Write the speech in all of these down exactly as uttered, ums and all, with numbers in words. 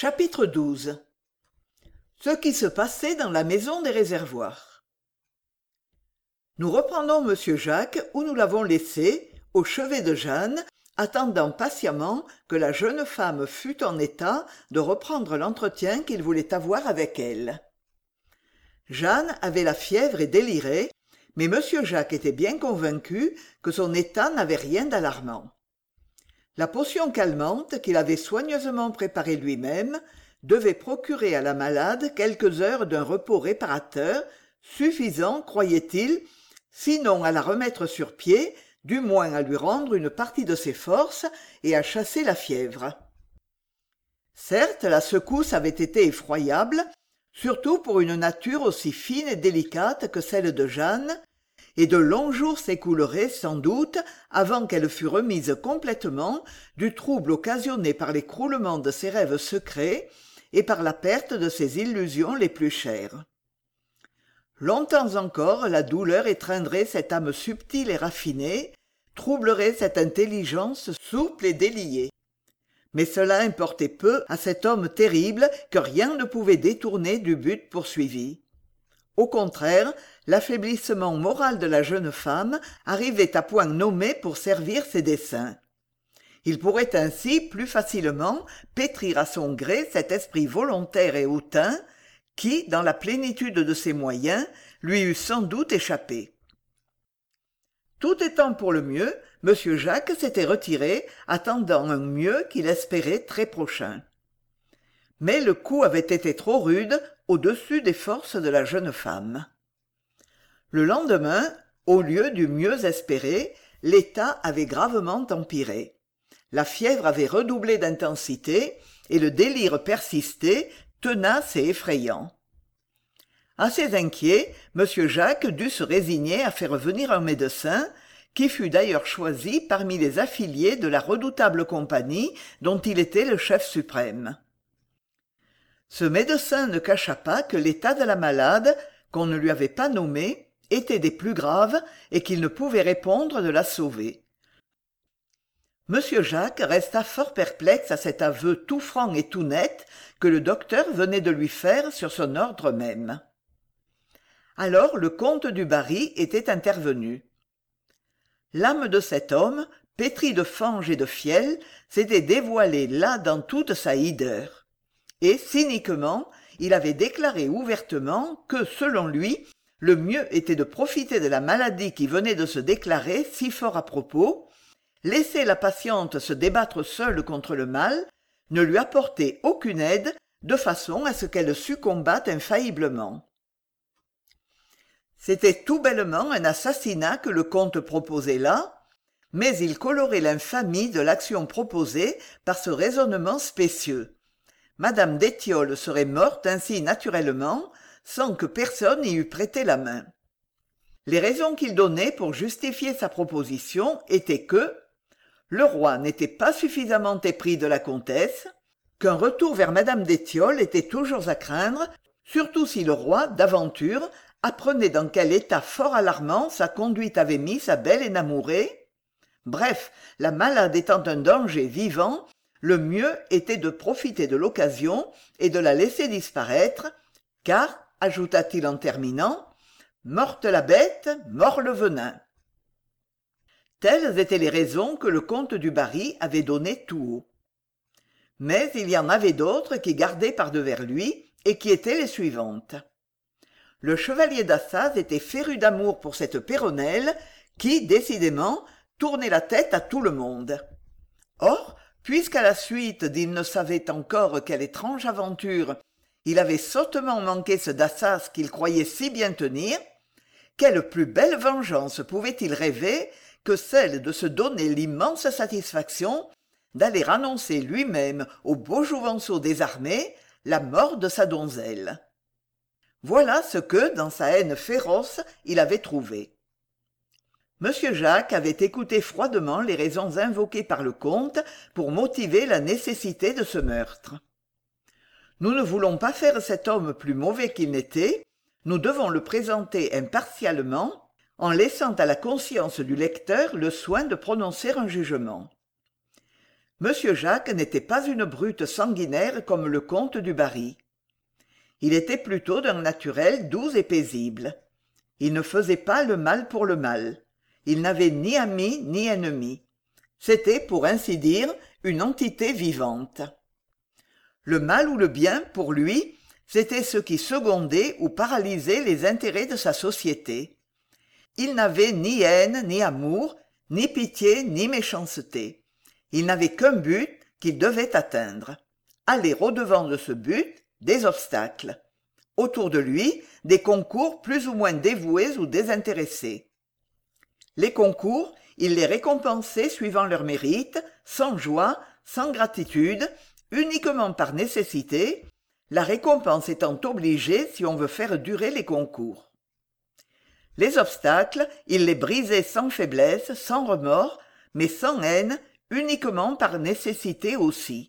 Chapitre douze. Ce qui se passait dans la maison des réservoirs. Nous reprenons monsieur Jacques où nous l'avons laissé, au chevet de Jeanne, attendant patiemment que la jeune femme fût en état de reprendre l'entretien qu'il voulait avoir avec elle. Jeanne avait la fièvre et délirait, mais monsieur Jacques était bien convaincu que son état n'avait rien d'alarmant. La potion calmante qu'il avait soigneusement préparée lui-même devait procurer à la malade quelques heures d'un repos réparateur, suffisant, croyait-il, sinon à la remettre sur pied, du moins à lui rendre une partie de ses forces et à chasser la fièvre. Certes, la secousse avait été effroyable, surtout pour une nature aussi fine et délicate que celle de Jeanne, et de longs jours s'écouleraient sans doute avant qu'elle fût remise complètement du trouble occasionné par l'écroulement de ses rêves secrets et par la perte de ses illusions les plus chères. Longtemps encore la douleur étreindrait cette âme subtile et raffinée, troublerait cette intelligence souple et déliée. Mais cela importait peu à cet homme terrible que rien ne pouvait détourner du but poursuivi. Au contraire, l'affaiblissement moral de la jeune femme arrivait à point nommé pour servir ses desseins. Il pourrait ainsi plus facilement pétrir à son gré cet esprit volontaire et hautain qui, dans la plénitude de ses moyens, lui eût sans doute échappé. Tout étant pour le mieux, monsieur Jacques s'était retiré, attendant un mieux qu'il espérait très prochain. Mais le coup avait été trop rude, au-dessus des forces de la jeune femme. Le lendemain, au lieu du mieux espéré, l'état avait gravement empiré. La fièvre avait redoublé d'intensité et le délire persistait, tenace et effrayant. Assez inquiet, monsieur Jacques dut se résigner à faire venir un médecin, qui fut d'ailleurs choisi parmi les affiliés de la redoutable compagnie dont il était le chef suprême. Ce médecin ne cacha pas que l'état de la malade, qu'on ne lui avait pas nommé, était des plus graves et qu'il ne pouvait répondre de la sauver. Monsieur Jacques resta fort perplexe à cet aveu tout franc et tout net que le docteur venait de lui faire sur son ordre même. Alors le comte du Barry était intervenu. L'âme de cet homme, pétrie de fange et de fiel, s'était dévoilée là dans toute sa hideur. Et, cyniquement, il avait déclaré ouvertement que, selon lui, le mieux était de profiter de la maladie qui venait de se déclarer si fort à propos, laisser la patiente se débattre seule contre le mal, ne lui apporter aucune aide, de façon à ce qu'elle succombât infailliblement. C'était tout bellement un assassinat que le comte proposait là, mais il colorait l'infamie de l'action proposée par ce raisonnement spécieux. Madame d'Étiolles serait morte ainsi naturellement, sans que personne y eût prêté la main. Les raisons qu'il donnait pour justifier sa proposition étaient que le roi n'était pas suffisamment épris de la comtesse, qu'un retour vers Madame d'Étiolles était toujours à craindre, surtout si le roi, d'aventure, apprenait dans quel état fort alarmant sa conduite avait mis sa belle énamourée. Bref, la malade étant un danger vivant, le mieux était de profiter de l'occasion et de la laisser disparaître, car, ajouta-t-il en terminant, « morte la bête, mort le venin ». Telles étaient les raisons que le comte du Barry avait données tout haut. Mais il y en avait d'autres qui gardaient par-devers lui et qui étaient les suivantes. Le chevalier d'Assas était féru d'amour pour cette Péronnelle qui, décidément, tournait la tête à tout le monde. Or, puisqu'à la suite d'il ne savait encore quelle étrange aventure, il avait sottement manqué ce d'Assas qu'il croyait si bien tenir, quelle plus belle vengeance pouvait-il rêver que celle de se donner l'immense satisfaction d'aller annoncer lui-même au beau Jouvenceau désarmé la mort de sa donzelle. Voilà ce que, dans sa haine féroce, il avait trouvé. Monsieur Jacques avait écouté froidement les raisons invoquées par le comte pour motiver la nécessité de ce meurtre. Nous ne voulons pas faire cet homme plus mauvais qu'il n'était, nous devons le présenter impartialement, en laissant à la conscience du lecteur le soin de prononcer un jugement. Monsieur Jacques n'était pas une brute sanguinaire comme le comte du Barry. Il était plutôt d'un naturel doux et paisible. Il ne faisait pas le mal pour le mal. Il n'avait ni amis ni ennemis. C'était, pour ainsi dire, une entité vivante. Le mal ou le bien, pour lui, c'était ce qui secondait ou paralysait les intérêts de sa société. Il n'avait ni haine ni amour, ni pitié ni méchanceté. Il n'avait qu'un but qu'il devait atteindre. Aller au-devant de ce but, des obstacles. Autour de lui, des concours plus ou moins dévoués ou désintéressés. Les concours, il les récompensait suivant leur mérite, sans joie, sans gratitude, uniquement par nécessité, la récompense étant obligée si on veut faire durer les concours. Les obstacles, il les brisait sans faiblesse, sans remords, mais sans haine, uniquement par nécessité aussi.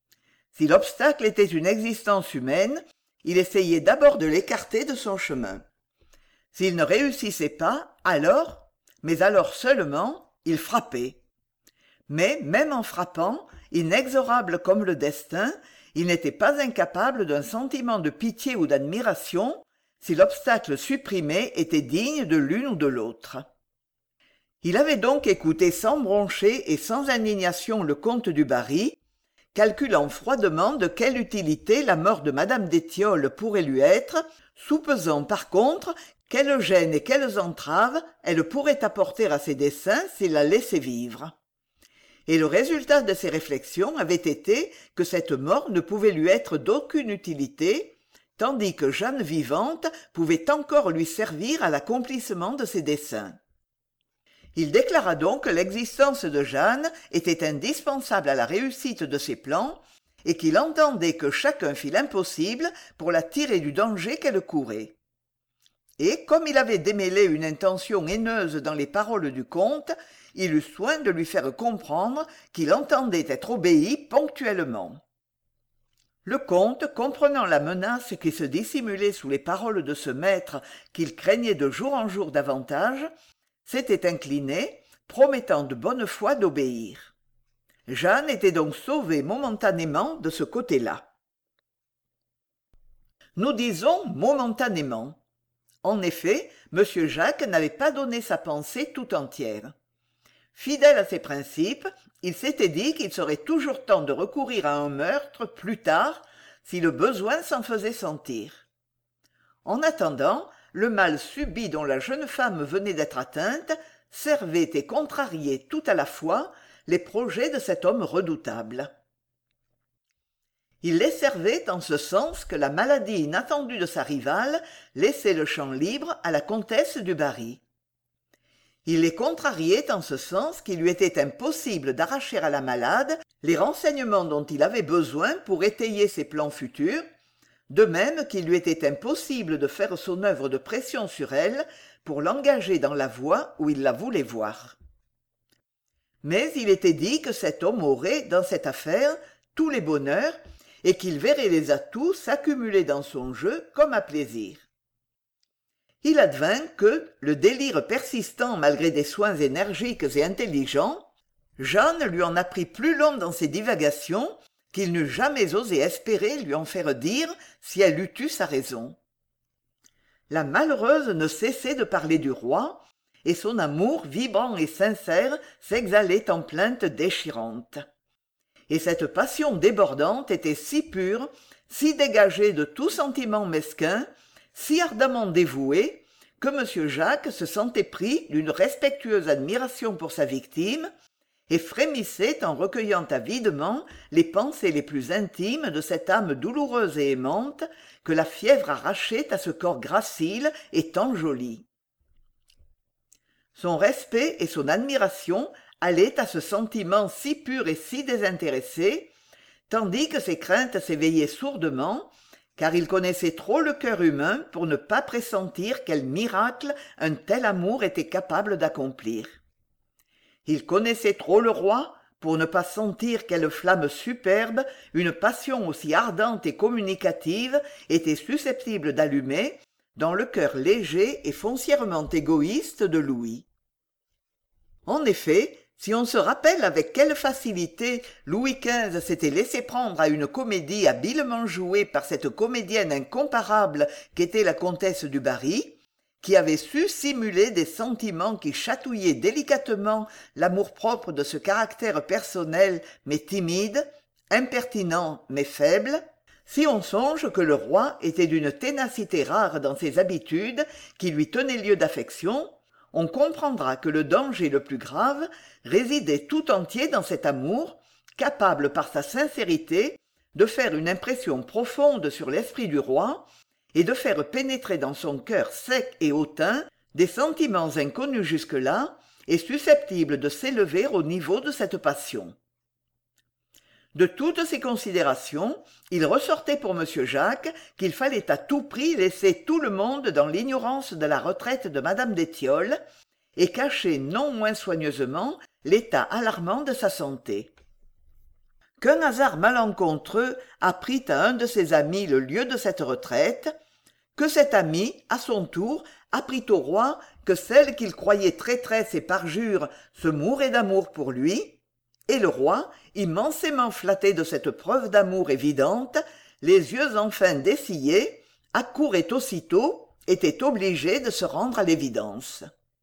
Si l'obstacle était une existence humaine, il essayait d'abord de l'écarter de son chemin. S'il ne réussissait pas, alors, mais alors seulement, il frappait. Mais, même en frappant, inexorable comme le destin, il n'était pas incapable d'un sentiment de pitié ou d'admiration, si l'obstacle supprimé était digne de l'une ou de l'autre. Il avait donc écouté sans broncher et sans indignation le comte du Barry, calculant froidement de quelle utilité la mort de madame d'Étiolles pourrait lui être, soupesant par contre quelle gêne et quelles entraves elle pourrait apporter à ses desseins s'il la laissait vivre. Et le résultat de ses réflexions avait été que cette mort ne pouvait lui être d'aucune utilité, tandis que Jeanne vivante pouvait encore lui servir à l'accomplissement de ses desseins. Il déclara donc que l'existence de Jeanne était indispensable à la réussite de ses plans et qu'il entendait que chacun fît l'impossible pour la tirer du danger qu'elle courait. Et, comme il avait démêlé une intention haineuse dans les paroles du comte, il eut soin de lui faire comprendre qu'il entendait être obéi ponctuellement. Le comte, comprenant la menace qui se dissimulait sous les paroles de ce maître qu'il craignait de jour en jour davantage, s'était incliné, promettant de bonne foi d'obéir. Jeanne était donc sauvée momentanément de ce côté-là. Nous disons momentanément. En effet, M. Jacques n'avait pas donné sa pensée tout entière. Fidèle à ses principes, il s'était dit qu'il serait toujours temps de recourir à un meurtre plus tard, si le besoin s'en faisait sentir. En attendant, le mal subit dont la jeune femme venait d'être atteinte servait et contrariait tout à la fois les projets de cet homme redoutable. Il les servait en ce sens que la maladie inattendue de sa rivale laissait le champ libre à la comtesse du Barry. Il les contrariait en ce sens qu'il lui était impossible d'arracher à la malade les renseignements dont il avait besoin pour étayer ses plans futurs, de même qu'il lui était impossible de faire son œuvre de pression sur elle pour l'engager dans la voie où il la voulait voir. Mais il était dit que cet homme aurait, dans cette affaire, tous les bonheurs, et qu'il verrait les atouts s'accumuler dans son jeu comme à plaisir. Il advint que, le délire persistant malgré des soins énergiques et intelligents, Jeanne lui en apprit plus long dans ses divagations qu'il n'eût jamais osé espérer lui en faire dire si elle eût eu sa raison. La malheureuse ne cessait de parler du roi, et son amour vibrant et sincère s'exhalait en plaintes déchirantes. Et cette passion débordante était si pure, si dégagée de tout sentiment mesquin, si ardemment dévouée, que M. Jacques se sentait pris d'une respectueuse admiration pour sa victime, et frémissait en recueillant avidement les pensées les plus intimes de cette âme douloureuse et aimante que la fièvre arrachait à ce corps gracile et tant joli. Son respect et son admiration allaient à ce sentiment si pur et si désintéressé, tandis que ses craintes s'éveillaient sourdement, car il connaissait trop le cœur humain pour ne pas pressentir quel miracle un tel amour était capable d'accomplir. Il connaissait trop le roi pour ne pas sentir quelle flamme superbe une passion aussi ardente et communicative était susceptible d'allumer dans le cœur léger et foncièrement égoïste de Louis. En effet, Si on se rappelle avec quelle facilité Louis quinze s'était laissé prendre à une comédie habilement jouée par cette comédienne incomparable qu'était la comtesse du Barry, qui avait su simuler des sentiments qui chatouillaient délicatement l'amour-propre de ce caractère personnel mais timide, impertinent mais faible, si on songe que le roi était d'une ténacité rare dans ses habitudes qui lui tenaient lieu d'affection, on comprendra que le danger le plus grave résidait tout entier dans cet amour, capable par sa sincérité de faire une impression profonde sur l'esprit du roi et de faire pénétrer dans son cœur sec et hautain des sentiments inconnus jusque-là et susceptibles de s'élever au niveau de cette passion. De toutes ces considérations, il ressortait pour m. Jacques qu'il fallait à tout prix laisser tout le monde dans l'ignorance de la retraite de mme d'étiolles et cacher non moins soigneusement l'état alarmant de sa santé. Qu'un hasard malencontreux apprit à un de ses amis le lieu de cette retraite, que cet ami, à son tour, apprit au roi que celle qu'il croyait traîtresse et parjure se mourait d'amour pour lui, et le roi, immensément flatté de cette preuve d'amour évidente, les yeux enfin dessillés, accourait aussitôt, était obligé de se rendre à l'évidence.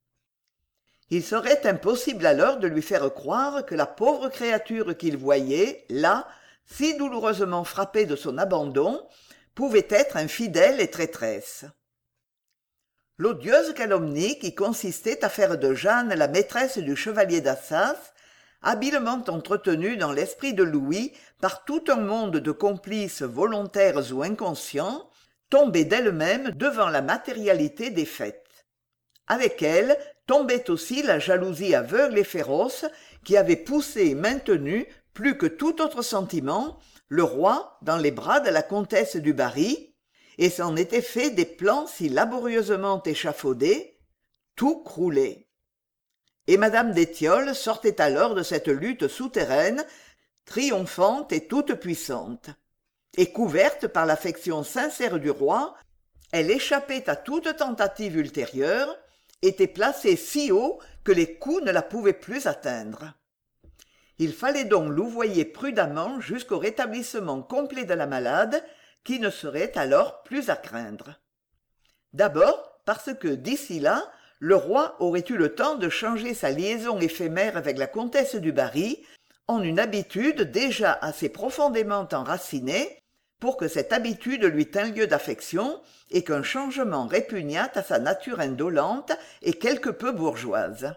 Il serait impossible alors de lui faire croire que la pauvre créature qu'il voyait, là, si douloureusement frappée de son abandon, pouvait être infidèle et traîtresse. L'odieuse calomnie qui consistait à faire de Jeanne la maîtresse du chevalier d'Assas, habilement entretenue dans l'esprit de Louis par tout un monde de complices volontaires ou inconscients, tombait d'elle-même devant la matérialité des faits. Avec elle tombait aussi la jalousie aveugle et féroce qui avait poussé et maintenu, plus que tout autre sentiment, le roi dans les bras de la comtesse du Barry, et s'en était fait des plans si laborieusement échafaudés, tout croulait. Et madame d'étiolles sortait alors de cette lutte souterraine, triomphante et toute puissante. Et couverte par l'affection sincère du roi, elle échappait à toute tentative ultérieure, était placée si haut que les coups ne la pouvaient plus atteindre. Il fallait donc louvoyer prudemment jusqu'au rétablissement complet de la malade, qui ne serait alors plus à craindre. D'abord parce que, d'ici là, le roi aurait eu le temps de changer sa liaison éphémère avec la comtesse du Barry en une habitude déjà assez profondément enracinée pour que cette habitude lui tînt lieu d'affection et qu'un changement répugnât à sa nature indolente et quelque peu bourgeoise.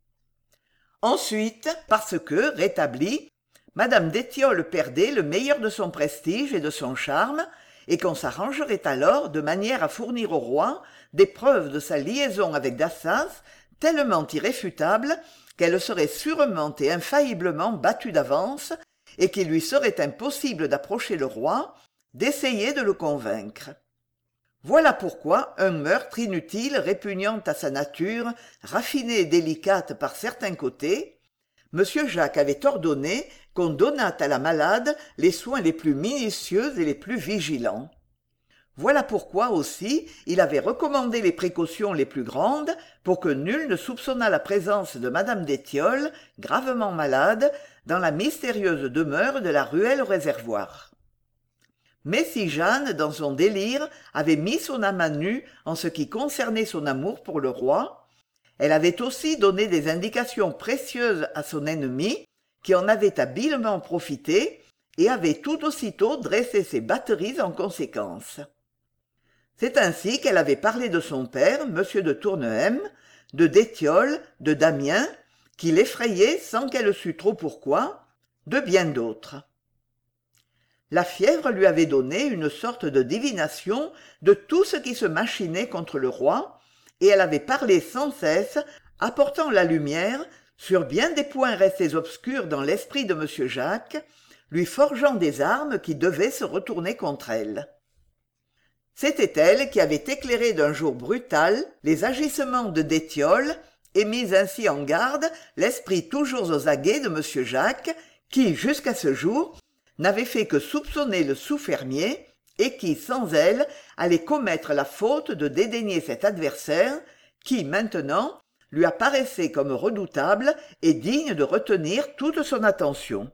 Ensuite, parce que, rétablie, madame d'étiolles perdait le meilleur de son prestige et de son charme, et qu'on s'arrangerait alors de manière à fournir au roi des preuves de sa liaison avec Dassas tellement irréfutables qu'elle serait sûrement et infailliblement battue d'avance, et qu'il lui serait impossible d'approcher le roi, d'essayer de le convaincre. Voilà pourquoi un meurtre inutile répugnant à sa nature, raffinée et délicate par certains côtés, m. Jacques avait ordonné qu'on donnât à la malade les soins les plus minutieux et les plus vigilants. Voilà pourquoi aussi il avait recommandé les précautions les plus grandes pour que nul ne soupçonnât la présence de mme d'étiolles, gravement malade, dans la mystérieuse demeure de la ruelle au réservoir. Mais si Jeanne, dans son délire, avait mis son âme à nu en ce qui concernait son amour pour le roi, elle avait aussi donné des indications précieuses à son ennemi, qui en avait habilement profité et avait tout aussitôt dressé ses batteries en conséquence. C'est ainsi qu'elle avait parlé de son père, m. de Tournehem, de d'étiolles, de Damiens, qui l'effrayaient sans qu'elle sût trop pourquoi, de bien d'autres. La fièvre lui avait donné une sorte de divination de tout ce qui se machinait contre le roi, et elle avait parlé sans cesse, apportant la lumière sur bien des points restés obscurs dans l'esprit de m. Jacques, lui forgeant des armes qui devaient se retourner contre elle. C'était elle qui avait éclairé d'un jour brutal les agissements de d'étiolles et mis ainsi en garde l'esprit toujours aux aguets de m. Jacques, qui, jusqu'à ce jour, n'avait fait que soupçonner le sous-fermier, et qui, sans elle, allait commettre la faute de dédaigner cet adversaire, qui, maintenant, lui apparaissait comme redoutable et digne de retenir toute son attention.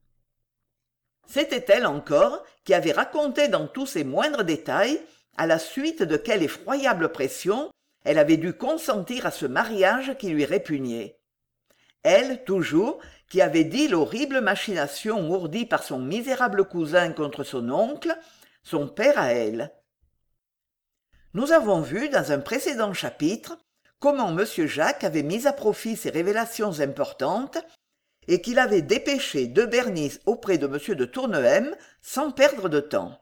C'était elle encore qui avait raconté dans tous ses moindres détails à la suite de quelle effroyable pression elle avait dû consentir à ce mariage qui lui répugnait. Elle, toujours, qui avait dit l'horrible machination ourdie par son misérable cousin contre son oncle, son père à elle. Nous avons vu dans un précédent chapitre comment M. Jacques avait mis à profit ces révélations importantes et qu'il avait dépêché de Bernis auprès de M. de Tournehem sans perdre de temps.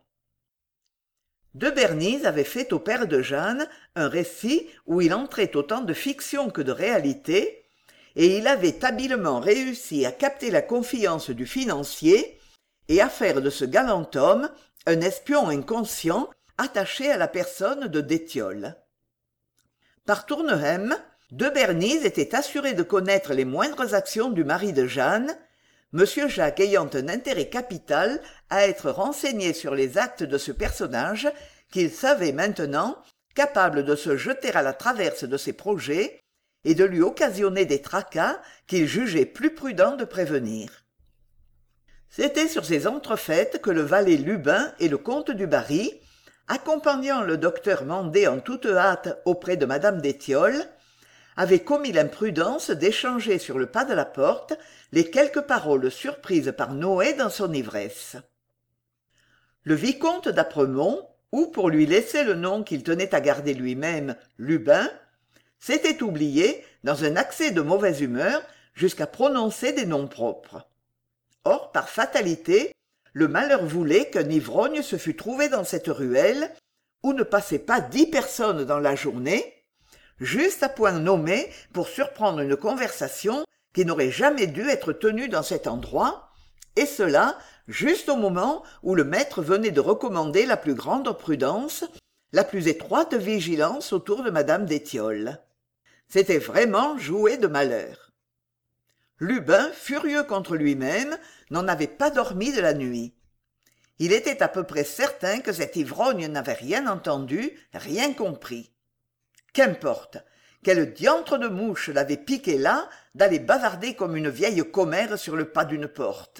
De Bernis avait fait au père de Jeanne un récit où il entrait autant de fiction que de réalité, et il avait habilement réussi à capter la confiance du financier et à faire de ce galant homme un espion inconscient attaché à la personne de Détiole. Par Tournehem, de Bernis était assuré de connaître les moindres actions du mari de Jeanne, M. Jacques ayant un intérêt capital à être renseigné sur les actes de ce personnage qu'il savait maintenant capable de se jeter à la traverse de ses projets et de lui occasionner des tracas qu'il jugeait plus prudent de prévenir. C'était sur ces entrefaites que le valet Lubin et le comte du Barry, accompagnant le docteur Mandet en toute hâte auprès de madame d'Étiole, avaient commis l'imprudence d'échanger sur le pas de la porte les quelques paroles surprises par Noé dans son ivresse. Le vicomte d'Apremont, ou pour lui laisser le nom qu'il tenait à garder lui-même, Lubin, s'était oublié, dans un accès de mauvaise humeur, jusqu'à prononcer des noms propres. Or, par fatalité, le malheur voulait qu'un ivrogne se fût trouvé dans cette ruelle, où ne passaient pas dix personnes dans la journée, juste à point nommé pour surprendre une conversation qui n'aurait jamais dû être tenue dans cet endroit, et cela juste au moment où le maître venait de recommander la plus grande prudence, la plus étroite vigilance autour de madame d'Étiole. C'était vraiment jouer de malheur. Lubin, furieux contre lui-même, n'en avait pas dormi de la nuit. Il était à peu près certain que cet ivrogne n'avait rien entendu, rien compris. Qu'importe, quelle diantre de mouche l'avait piqué là d'aller bavarder comme une vieille commère sur le pas d'une porte.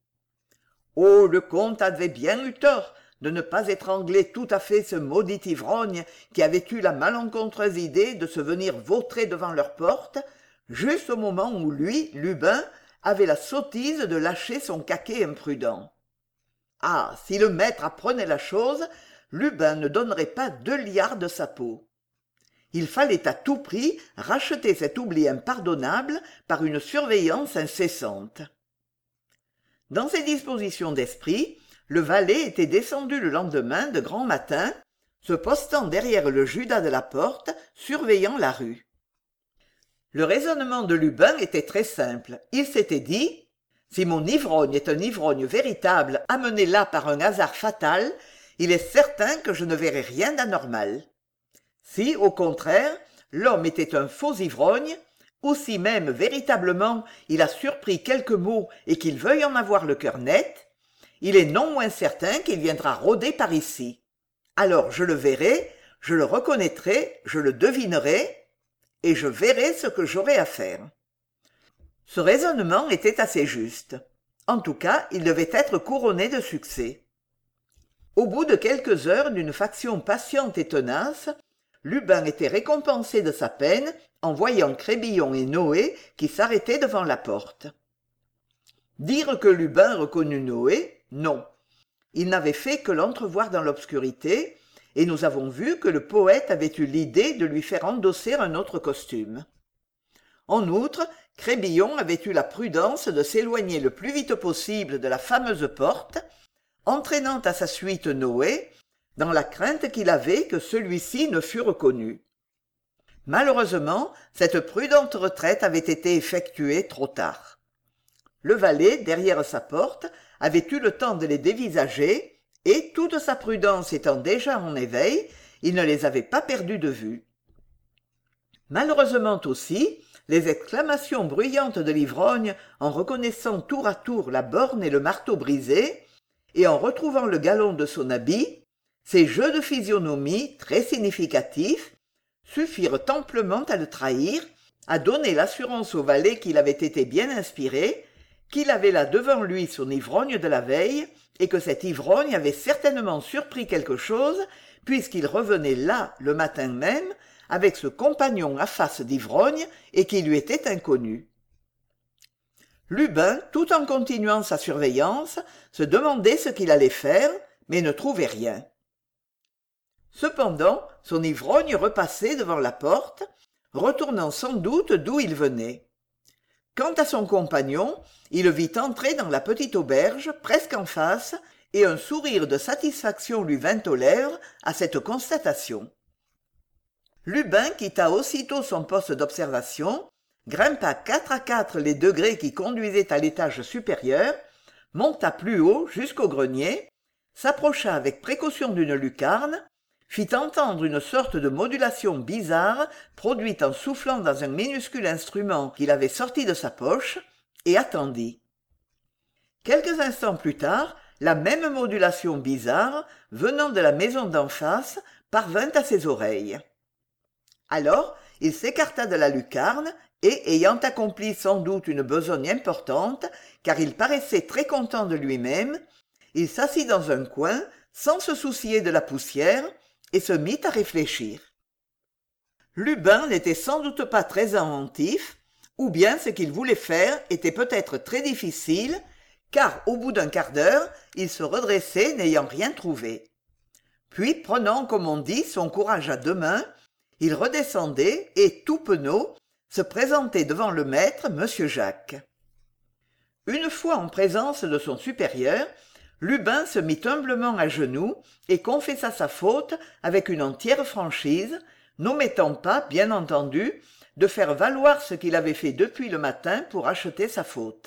Oh, le comte avait bien eu tort de ne pas étrangler tout à fait ce maudit ivrogne qui avait eu la malencontreuse idée de se venir vautrer devant leur porte, juste au moment où lui, Lubin, avait la sottise de lâcher son caquet imprudent. Ah, si le maître apprenait la chose, Lubin ne donnerait pas deux liards de sa peau. Il fallait à tout prix racheter cet oubli impardonnable par une surveillance incessante. Dans ces dispositions d'esprit, le valet était descendu le lendemain de grand matin, se postant derrière le judas de la porte, surveillant la rue. Le raisonnement de Lubin était très simple. Il s'était dit « Si mon ivrogne est un ivrogne véritable amené là par un hasard fatal, il est certain que je ne verrai rien d'anormal. Si, au contraire, l'homme était un faux ivrogne, ou si même véritablement il a surpris quelques mots et qu'il veuille en avoir le cœur net, il est non moins certain qu'il viendra rôder par ici. Alors je le verrai, je le reconnaîtrai, je le devinerai, et je verrai ce que j'aurai à faire. » Ce raisonnement était assez juste. En tout cas, il devait être couronné de succès. Au bout de quelques heures d'une faction patiente et tenace, Lubin était récompensé de sa peine en voyant Crébillon et Noé qui s'arrêtaient devant la porte. Dire que Lubin reconnut Noé, non. Il n'avait fait que l'entrevoir dans l'obscurité, et nous avons vu que le poète avait eu l'idée de lui faire endosser un autre costume. En outre, Crébillon avait eu la prudence de s'éloigner le plus vite possible de la fameuse porte, entraînant à sa suite Noé, dans la crainte qu'il avait que celui-ci ne fût reconnu. Malheureusement, cette prudente retraite avait été effectuée trop tard. Le valet, derrière sa porte, avait eu le temps de les dévisager, et, toute sa prudence étant déjà en éveil, il ne les avait pas perdus de vue. Malheureusement aussi, les exclamations bruyantes de l'ivrogne en reconnaissant tour à tour la borne et le marteau brisés, et en retrouvant le galon de son habit, ces jeux de physionomie très significatifs suffirent amplement à le trahir, a donné l'assurance au valet qu'il avait été bien inspiré, qu'il avait là devant lui son ivrogne de la veille, et que cet ivrogne avait certainement surpris quelque chose, puisqu'il revenait là le matin même, avec ce compagnon à face d'ivrogne et qui lui était inconnu. Lubin, tout en continuant sa surveillance, se demandait ce qu'il allait faire, mais ne trouvait rien. Cependant, son ivrogne repassait devant la porte, retournant sans doute d'où il venait. Quant à son compagnon, il le vit entrer dans la petite auberge, presque en face, et un sourire de satisfaction lui vint aux lèvres à cette constatation. Lubin quitta aussitôt son poste d'observation, grimpa quatre à quatre les degrés qui conduisaient à l'étage supérieur, monta plus haut jusqu'au grenier, s'approcha avec précaution d'une lucarne, fit entendre une sorte de modulation bizarre produite en soufflant dans un minuscule instrument qu'il avait sorti de sa poche, et attendit. Quelques instants plus tard, la même modulation bizarre, venant de la maison d'en face, parvint à ses oreilles. Alors, il s'écarta de la lucarne et, ayant accompli sans doute une besogne importante, car il paraissait très content de lui-même, il s'assit dans un coin, sans se soucier de la poussière, et se mit à réfléchir. Lubin n'était sans doute pas très inventif, ou bien ce qu'il voulait faire était peut-être très difficile, car au bout d'un quart d'heure, il se redressait n'ayant rien trouvé. Puis, prenant, comme on dit, son courage à deux mains, il redescendait et, tout penaud, se présentait devant le maître, monsieur Jacques. Une fois en présence de son supérieur, Lubin se mit humblement à genoux et confessa sa faute avec une entière franchise, n'omettant pas, bien entendu, de faire valoir ce qu'il avait fait depuis le matin pour acheter sa faute.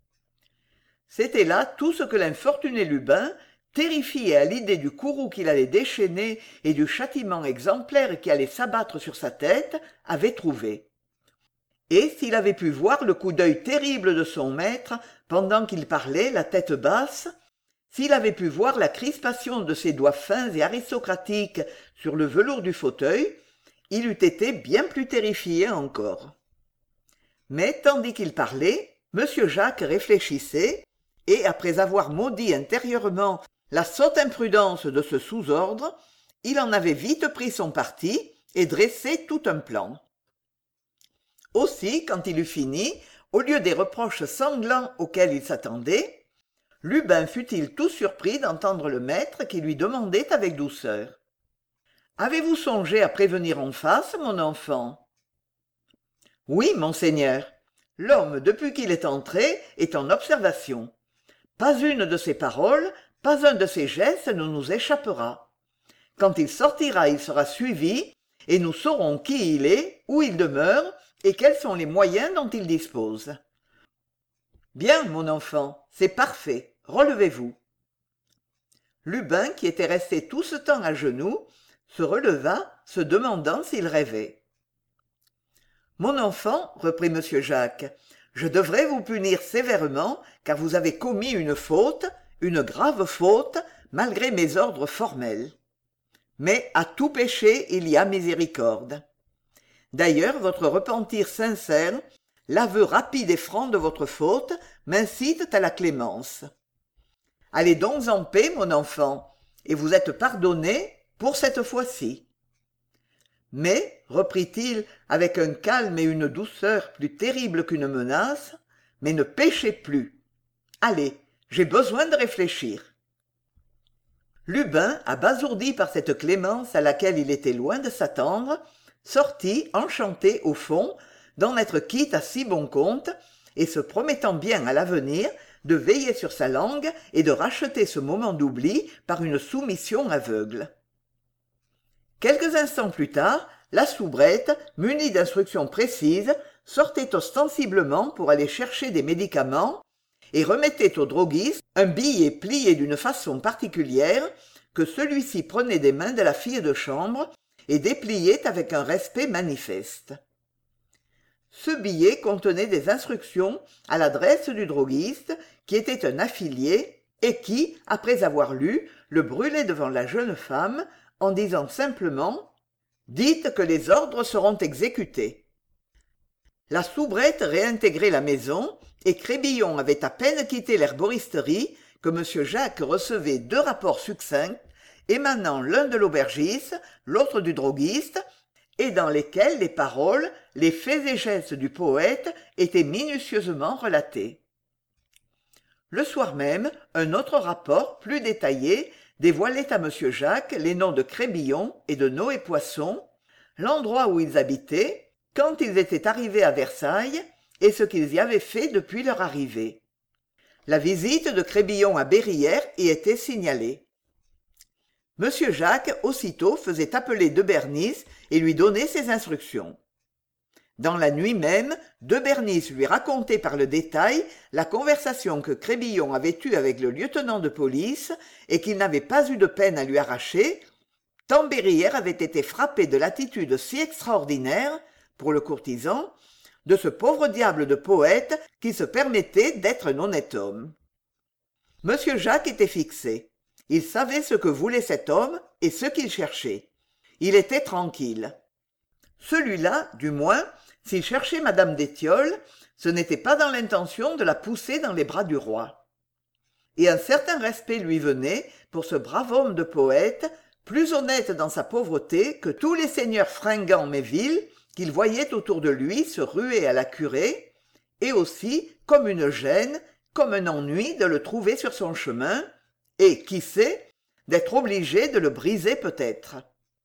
C'était là tout ce que l'infortuné Lubin, terrifié à l'idée du courroux qu'il allait déchaîner et du châtiment exemplaire qui allait s'abattre sur sa tête, avait trouvé. Et s'il avait pu voir le coup d'œil terrible de son maître pendant qu'il parlait la tête basse, s'il avait pu voir la crispation de ses doigts fins et aristocratiques sur le velours du fauteuil, il eût été bien plus terrifié encore. Mais tandis qu'il parlait, M. Jacques réfléchissait, et après avoir maudit intérieurement la sotte imprudence de ce sous-ordre, il en avait vite pris son parti et dressé tout un plan. Aussi, quand il eut fini, au lieu des reproches sanglants auxquels il s'attendait, Lubin fut-il tout surpris d'entendre le maître qui lui demandait avec douceur: « Avez-vous songé à prévenir en face, mon enfant ?»« Oui, monseigneur. L'homme, depuis qu'il est entré, est en observation. Pas une de ses paroles, pas un de ses gestes ne nous échappera. Quand il sortira, il sera suivi, et nous saurons qui il est, où il demeure, et quels sont les moyens dont il dispose. Bien, mon enfant, c'est parfait. Relevez-vous. » Lubin, qui était resté tout ce temps à genoux, se releva, se demandant s'il rêvait. « Mon enfant, reprit M. Jacques, je devrais vous punir sévèrement, car vous avez commis une faute, une grave faute, malgré mes ordres formels. Mais à tout péché il y a miséricorde. D'ailleurs, votre repentir sincère, l'aveu rapide et franc de votre faute, m'incitent à la clémence. Allez donc en paix, mon enfant, et vous êtes pardonné pour cette fois-ci. Mais, reprit-il avec un calme et une douceur plus terribles qu'une menace, mais ne péchez plus. Allez, j'ai besoin de réfléchir. » Lubin, abasourdi par cette clémence à laquelle il était loin de s'attendre, sortit, enchanté au fond, d'en être quitte à si bon compte, et se promettant bien à l'avenir de veiller sur sa langue et de racheter ce moment d'oubli par une soumission aveugle. Quelques instants plus tard, la soubrette, munie d'instructions précises, sortait ostensiblement pour aller chercher des médicaments et remettait au droguiste un billet plié d'une façon particulière que celui-ci prenait des mains de la fille de chambre et dépliait avec un respect manifeste. Ce billet contenait des instructions à l'adresse du droguiste, qui était un affilié, et qui, après avoir lu, le brûlait devant la jeune femme, en disant simplement « Dites que les ordres seront exécutés ». La soubrette réintégrait la maison, et Crébillon avait à peine quitté l'herboristerie que m Jacques recevait deux rapports succincts, émanant l'un de l'aubergiste, l'autre du droguiste, et dans lesquels les paroles, les faits et gestes du poète étaient minutieusement relatés. Le soir même, un autre rapport, plus détaillé, dévoilait à m Jacques les noms de Crébillon et de Noé Poisson, l'endroit où ils habitaient, quand ils étaient arrivés à Versailles, et ce qu'ils y avaient fait depuis leur arrivée. La visite de Crébillon à Berrières y était signalée. M Jacques aussitôt faisait appeler de Bernis et lui donnait ses instructions. Dans la nuit même, de Bernis lui racontait par le détail la conversation que Crébillon avait eue avec le lieutenant de police et qu'il n'avait pas eu de peine à lui arracher, tant Berrières avait été frappé de l'attitude si extraordinaire, pour le courtisan, de ce pauvre diable de poète qui se permettait d'être un honnête homme. M Jacques était fixé. Il savait ce que voulait cet homme et ce qu'il cherchait. Il était tranquille. Celui-là, du moins, s'il cherchait madame d'Étiolles, ce n'était pas dans l'intention de la pousser dans les bras du roi. Et un certain respect lui venait pour ce brave homme de poète, plus honnête dans sa pauvreté que tous les seigneurs fringants mais vils qu'il voyait autour de lui se ruer à la curée, et aussi comme une gêne, comme un ennui de le trouver sur son chemin, et, qui sait, d'être obligé de le briser peut-être.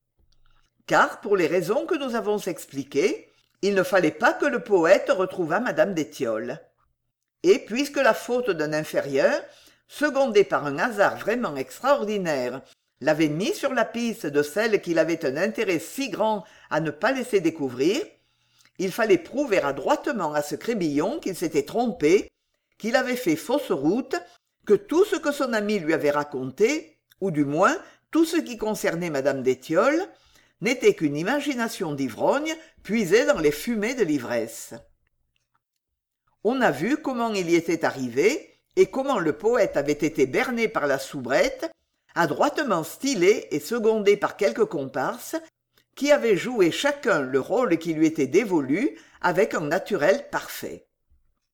Car, pour les raisons que nous avons expliquées, il ne fallait pas que le poète retrouvât madame d'Étiolles. Et puisque la faute d'un inférieur, secondée par un hasard vraiment extraordinaire, l'avait mis sur la piste de celle qu'il avait un intérêt si grand à ne pas laisser découvrir, il fallait prouver adroitement à ce Crébillon qu'il s'était trompé, qu'il avait fait fausse route, que tout ce que son ami lui avait raconté, ou du moins tout ce qui concernait madame d'Étiolles, n'était qu'une imagination d'ivrogne puisée dans les fumées de l'ivresse. On a vu comment il y était arrivé, et comment le poète avait été berné par la soubrette, adroitement stylé et secondé par quelques comparses, qui avaient joué chacun le rôle qui lui était dévolu avec un naturel parfait.